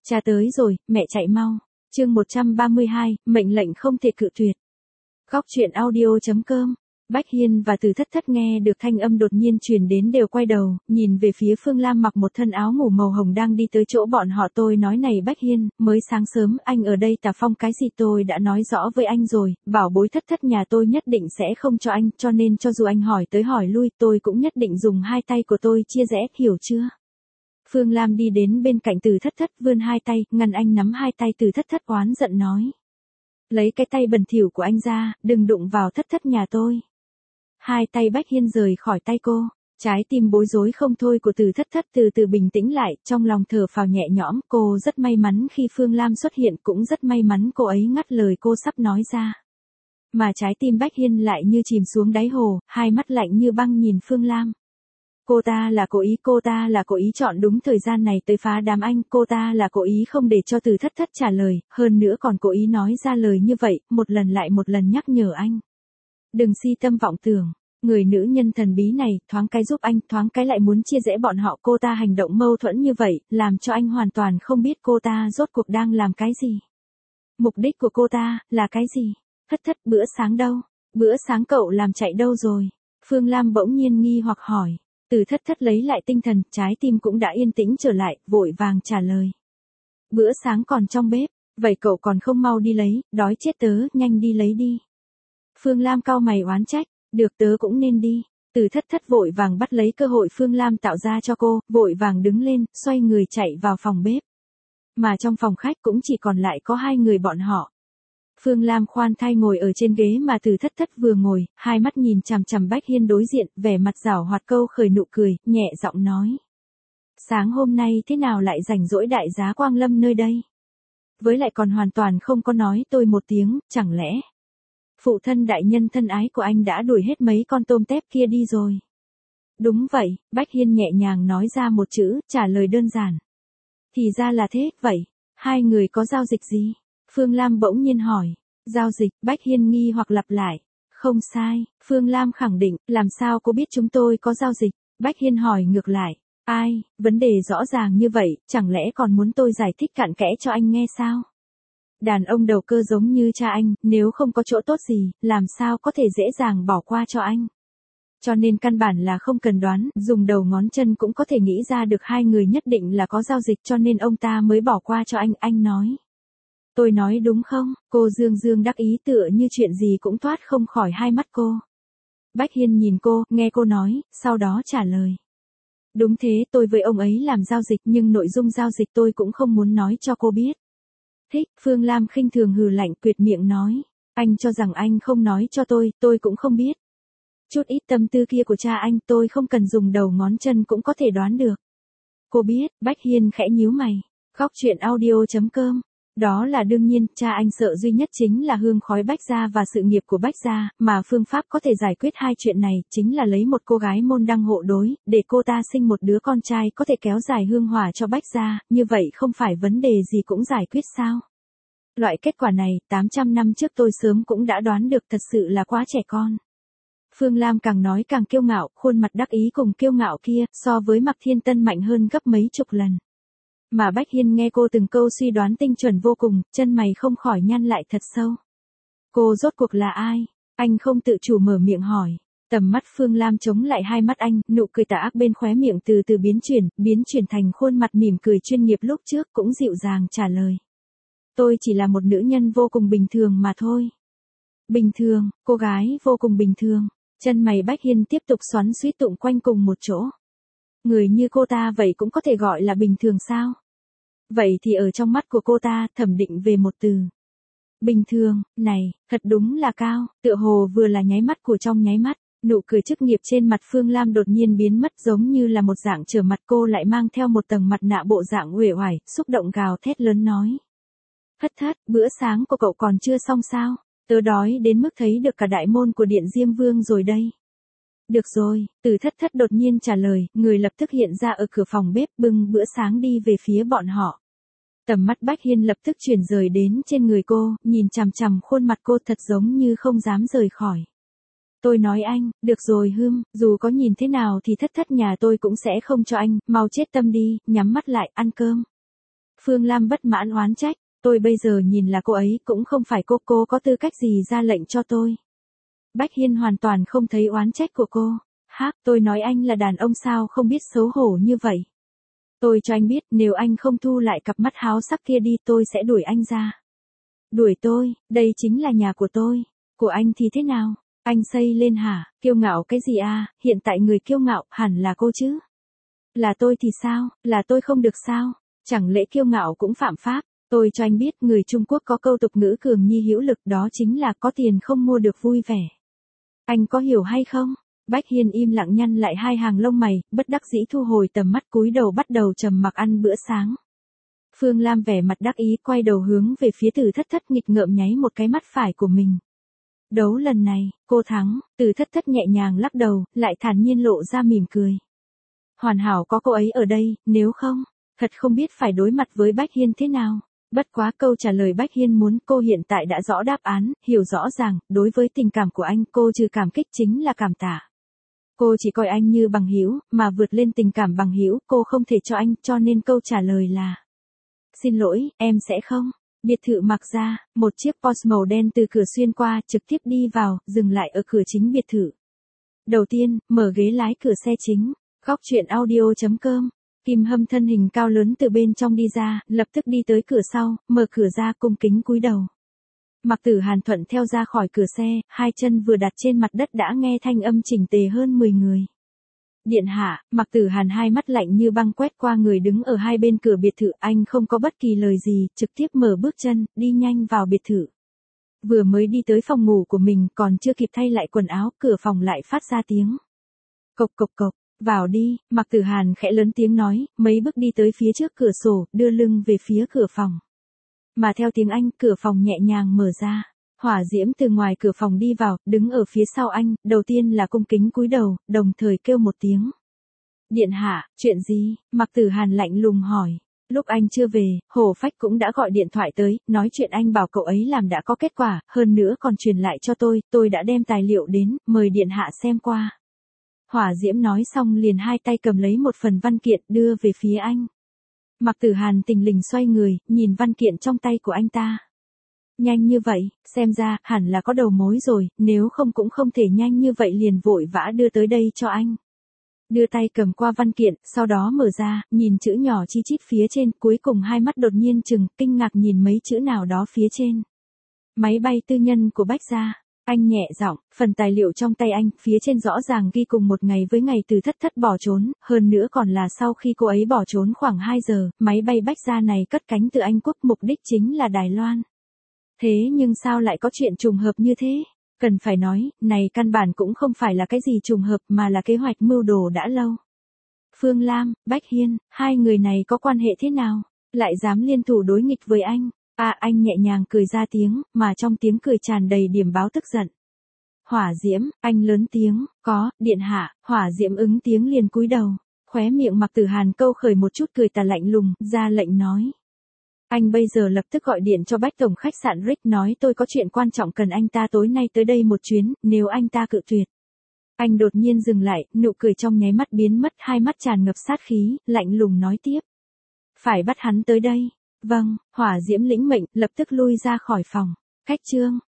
Cha tới rồi, mẹ chạy mau. Chương 132, mệnh lệnh không thể cự tuyệt. Góc truyện audio.com. Bách Hiên và Từ Thất Thất nghe được thanh âm đột nhiên truyền đến đều quay đầu, nhìn về phía Phương Lam mặc một thân áo ngủ màu hồng đang đi tới chỗ bọn họ. Tôi nói này Bách Hiên, mới sáng sớm anh ở đây tà phong cái gì, tôi đã nói rõ với anh rồi, bảo bối Thất Thất nhà tôi nhất định sẽ không cho anh, cho nên cho dù anh hỏi tới hỏi lui tôi cũng nhất định dùng hai tay của tôi chia rẽ, hiểu chưa? Phương Lam đi đến bên cạnh Từ Thất Thất, vươn hai tay, ngăn anh nắm hai tay. Từ Thất Thất oán giận nói. Lấy cái tay bẩn thỉu của anh ra, đừng đụng vào Thất Thất nhà tôi. Hai tay Bách Hiên rời khỏi tay cô, trái tim bối rối không thôi của Từ Thất Thất từ từ bình tĩnh lại, trong lòng thở phào nhẹ nhõm. Cô rất may mắn khi Phương Lam xuất hiện, cũng rất may mắn cô ấy ngắt lời cô sắp nói ra. Mà trái tim Bách Hiên lại như chìm xuống đáy hồ, hai mắt lạnh như băng nhìn Phương Lam. Cô ta là cố ý chọn đúng thời gian này tới phá đám anh, cô ta là cố ý không để cho Từ Thất Thất trả lời, hơn nữa còn cố ý nói ra lời như vậy, một lần lại một lần nhắc nhở anh. Đừng si tâm vọng tưởng, người nữ nhân thần bí này, thoáng cái giúp anh, thoáng cái lại muốn chia rẽ bọn họ. Cô ta hành động mâu thuẫn như vậy, làm cho anh hoàn toàn không biết cô ta rốt cuộc đang làm cái gì. Mục đích của cô ta, là cái gì? Thất Thất, bữa sáng đâu? Bữa sáng cậu làm chạy đâu rồi? Phương Lam bỗng nhiên nghi hoặc hỏi. Từ Thất Thất lấy lại tinh thần, trái tim cũng đã yên tĩnh trở lại, vội vàng trả lời. Bữa sáng còn trong bếp, vậy cậu còn không mau đi lấy, đói chết tớ, nhanh đi lấy đi. Phương Lam cau mày oán trách, được tớ cũng nên đi. Từ Thất Thất vội vàng bắt lấy cơ hội Phương Lam tạo ra cho cô, vội vàng đứng lên, xoay người chạy vào phòng bếp. Mà trong phòng khách cũng chỉ còn lại có hai người bọn họ. Phương Lam khoan thai ngồi ở trên ghế mà Từ Thất Thất vừa ngồi, hai mắt nhìn chằm chằm Bách Hiên đối diện, vẻ mặt giảo hoạt câu khởi nụ cười, nhẹ giọng nói. Sáng hôm nay thế nào lại rảnh rỗi đại giá Quang Lâm nơi đây? Với lại còn hoàn toàn không có nói tôi một tiếng, chẳng lẽ phụ thân đại nhân thân ái của anh đã đuổi hết mấy con tôm tép kia đi rồi? Đúng vậy, Bách Hiên nhẹ nhàng nói ra một chữ, trả lời đơn giản. Thì ra là thế, vậy, hai người có giao dịch gì? Phương Lam bỗng nhiên hỏi. Giao dịch, Bách Hiên nghi hoặc lặp lại. Không sai, Phương Lam khẳng định, làm sao cô biết chúng tôi có giao dịch? Bách Hiên hỏi ngược lại. Ai, vấn đề rõ ràng như vậy, chẳng lẽ còn muốn tôi giải thích cặn kẽ cho anh nghe sao? Đàn ông đầu cơ giống như cha anh, nếu không có chỗ tốt gì, làm sao có thể dễ dàng bỏ qua cho anh? Cho nên căn bản là không cần đoán, dùng đầu ngón chân cũng có thể nghĩ ra được hai người nhất định là có giao dịch, cho nên ông ta mới bỏ qua cho anh nói. Tôi nói đúng không? Cô dương dương đắc ý tựa như chuyện gì cũng thoát không khỏi hai mắt cô. Bách Hiên nhìn cô, nghe cô nói, sau đó trả lời. Đúng thế, tôi với ông ấy làm giao dịch nhưng nội dung giao dịch tôi cũng không muốn nói cho cô biết. Thích, Phương Lam khinh thường hừ lạnh quyệt miệng nói. Anh cho rằng anh không nói cho tôi cũng không biết. Chút ít tâm tư kia của cha anh tôi không cần dùng đầu ngón chân cũng có thể đoán được. Cô biết, Bách Hiên khẽ nhíu mày. Góc truyện audio.com. Đó là đương nhiên, cha anh sợ duy nhất chính là hương khói Bách gia và sự nghiệp của Bách gia, mà phương pháp có thể giải quyết hai chuyện này, chính là lấy một cô gái môn đăng hộ đối, để cô ta sinh một đứa con trai có thể kéo dài hương hỏa cho Bách gia, như vậy không phải vấn đề gì cũng giải quyết sao? Loại kết quả này, 800 năm trước tôi sớm cũng đã đoán được, thật sự là quá trẻ con. Phương Lam càng nói càng kiêu ngạo, khuôn mặt đắc ý cùng kiêu ngạo kia, so với Mạc Thiên Tân mạnh hơn gấp mấy chục lần. Mà Bách Hiên nghe cô từng câu suy đoán tinh chuẩn vô cùng, chân mày không khỏi nhăn lại thật sâu. Cô rốt cuộc là ai? Anh không tự chủ mở miệng hỏi. Tầm mắt Phương Lam chống lại hai mắt anh, nụ cười tà ác bên khóe miệng từ từ biến chuyển thành khuôn mặt mỉm cười chuyên nghiệp lúc trước, cũng dịu dàng trả lời. Tôi chỉ là một nữ nhân vô cùng bình thường mà thôi. Bình thường, cô gái vô cùng bình thường. Chân mày Bách Hiên tiếp tục xoắn xuýt tụng quanh cùng một chỗ. Người như cô ta vậy cũng có thể gọi là bình thường sao? Vậy thì ở trong mắt của cô ta, thẩm định về một từ. Bình thường, này, thật đúng là cao, tựa hồ vừa là nháy mắt của trong nháy mắt, nụ cười chức nghiệp trên mặt Phương Lam đột nhiên biến mất giống như là một dạng trở mặt, cô lại mang theo một tầng mặt nạ bộ dạng uể oải, xúc động gào thét lớn nói. Thất Thất, bữa sáng của cậu còn chưa xong sao? Tớ đói đến mức thấy được cả đại môn của Điện Diêm Vương rồi đây. Được rồi, Từ Thất Thất đột nhiên trả lời, người lập tức hiện ra ở cửa phòng bếp bưng bữa sáng đi về phía bọn họ. Tầm mắt Bách Hiên lập tức chuyển rời đến trên người cô, nhìn chằm chằm khuôn mặt cô thật giống như không dám rời khỏi. Tôi nói anh, được rồi dù có nhìn thế nào thì Thất Thất nhà tôi cũng sẽ không cho anh, mau chết tâm đi, nhắm mắt lại, ăn cơm. Phương Lam bất mãn oán trách, tôi bây giờ nhìn là cô ấy cũng không phải cô có tư cách gì ra lệnh cho tôi. Bách Hiên hoàn toàn không thấy oán trách của cô. Tôi nói anh là đàn ông sao không biết xấu hổ như vậy. Tôi cho anh biết nếu anh không thu lại cặp mắt háo sắc kia đi tôi sẽ đuổi anh ra. Đuổi tôi, đây chính là nhà của tôi. Của anh thì thế nào? Anh xây lên hả? Kiêu ngạo cái gì à? Hiện tại người kiêu ngạo hẳn là cô chứ. Là tôi thì sao? Là tôi không được sao? Chẳng lẽ kiêu ngạo cũng phạm pháp? Tôi cho anh biết người Trung Quốc có câu tục ngữ cường nhi hữu lực, đó chính là có tiền không mua được vui vẻ. Anh có hiểu hay không? Bách Hiên im lặng nhăn lại hai hàng lông mày, bất đắc dĩ thu hồi tầm mắt cúi đầu bắt đầu trầm mặc ăn bữa sáng. Phương Lam vẻ mặt đắc ý quay đầu hướng về phía Từ Thất Thất nghịch ngợm nháy một cái mắt phải của mình. Đấu lần này, cô thắng. Từ Thất Thất nhẹ nhàng lắc đầu, lại thản nhiên lộ ra mỉm cười. Hoàn hảo có cô ấy ở đây, nếu không, thật không biết phải đối mặt với Bách Hiên thế nào. Bất quá câu trả lời Bách Hiên muốn cô hiện tại đã rõ đáp án, hiểu rõ ràng, đối với tình cảm của anh cô trừ cảm kích chính là cảm tạ. Cô chỉ coi anh như bằng hữu, mà vượt lên tình cảm bằng hữu, cô không thể cho anh, cho nên câu trả lời là: xin lỗi, em sẽ không. Biệt thự mặc ra, một chiếc Porsche màu đen từ cửa xuyên qua, trực tiếp đi vào, dừng lại ở cửa chính biệt thự. Đầu tiên, mở ghế lái cửa xe chính. Góc truyện audio.com. Kim Hâm thân hình cao lớn từ bên trong đi ra, lập tức đi tới cửa sau, mở cửa ra cung kính cúi đầu. Mạc Tử Hàn thuận theo ra khỏi cửa xe, hai chân vừa đặt trên mặt đất đã nghe thanh âm chỉnh tề hơn 10 người. Điện hạ, Mạc Tử Hàn hai mắt lạnh như băng quét qua người đứng ở hai bên cửa biệt thự, anh không có bất kỳ lời gì, trực tiếp mở bước chân, đi nhanh vào biệt thự. Vừa mới đi tới phòng ngủ của mình, còn chưa kịp thay lại quần áo, cửa phòng lại phát ra tiếng cộc cộc cộc. Vào đi, Mạc Tử Hàn khẽ lớn tiếng nói, mấy bước đi tới phía trước cửa sổ, đưa lưng về phía cửa phòng. Mà theo tiếng anh, cửa phòng nhẹ nhàng mở ra. Hỏa Diễm từ ngoài cửa phòng đi vào, đứng ở phía sau anh, đầu tiên là cung kính cúi đầu, đồng thời kêu một tiếng. Điện hạ, chuyện gì? Mạc Tử Hàn lạnh lùng hỏi. Lúc anh chưa về, Hồ Phách cũng đã gọi điện thoại tới, nói chuyện anh bảo cậu ấy làm đã có kết quả, hơn nữa còn truyền lại cho tôi đã đem tài liệu đến, mời điện hạ xem qua. Hỏa Diễm nói xong liền hai tay cầm lấy một phần văn kiện đưa về phía anh. Mạc Tử Hàn thình lình xoay người, nhìn văn kiện trong tay của anh ta. Nhanh như vậy, xem ra, hẳn là có đầu mối rồi, nếu không cũng không thể nhanh như vậy liền vội vã đưa tới đây cho anh. Đưa tay cầm qua văn kiện, sau đó mở ra, nhìn chữ nhỏ chi chít phía trên, cuối cùng hai mắt đột nhiên trừng, kinh ngạc nhìn mấy chữ nào đó phía trên. Máy bay tư nhân của Bách Gia. Anh nhẹ giọng, phần tài liệu trong tay anh, phía trên rõ ràng ghi cùng một ngày với ngày Từ Thất Thất bỏ trốn, hơn nữa còn là sau khi cô ấy bỏ trốn khoảng 2 giờ, máy bay Bách Gia này cất cánh từ Anh Quốc, mục đích chính là Đài Loan. Thế nhưng sao lại có chuyện trùng hợp như thế? Cần phải nói, này căn bản cũng không phải là cái gì trùng hợp mà là kế hoạch mưu đồ đã lâu. Phương Lam, Bách Hiên, hai người này có quan hệ thế nào? Lại dám liên thủ đối nghịch với anh? Anh nhẹ nhàng cười ra tiếng, mà trong tiếng cười tràn đầy điểm báo tức giận. Hỏa Diễm, anh lớn tiếng, có, điện hạ, Hỏa Diễm ứng tiếng liền cúi đầu. Khóe miệng Mạc Tử Hàn câu khởi một chút cười tà lạnh lùng, ra lệnh nói. Anh bây giờ lập tức gọi điện cho Bách Tổng khách sạn Rick nói tôi có chuyện quan trọng cần anh ta tối nay tới đây một chuyến, nếu anh ta cự tuyệt. Anh đột nhiên dừng lại, nụ cười trong nháy mắt biến mất, hai mắt tràn ngập sát khí, lạnh lùng nói tiếp. Phải bắt hắn tới đây. Vâng, Hỏa Diễm lĩnh mệnh, lập tức lui ra khỏi phòng. Khách trương,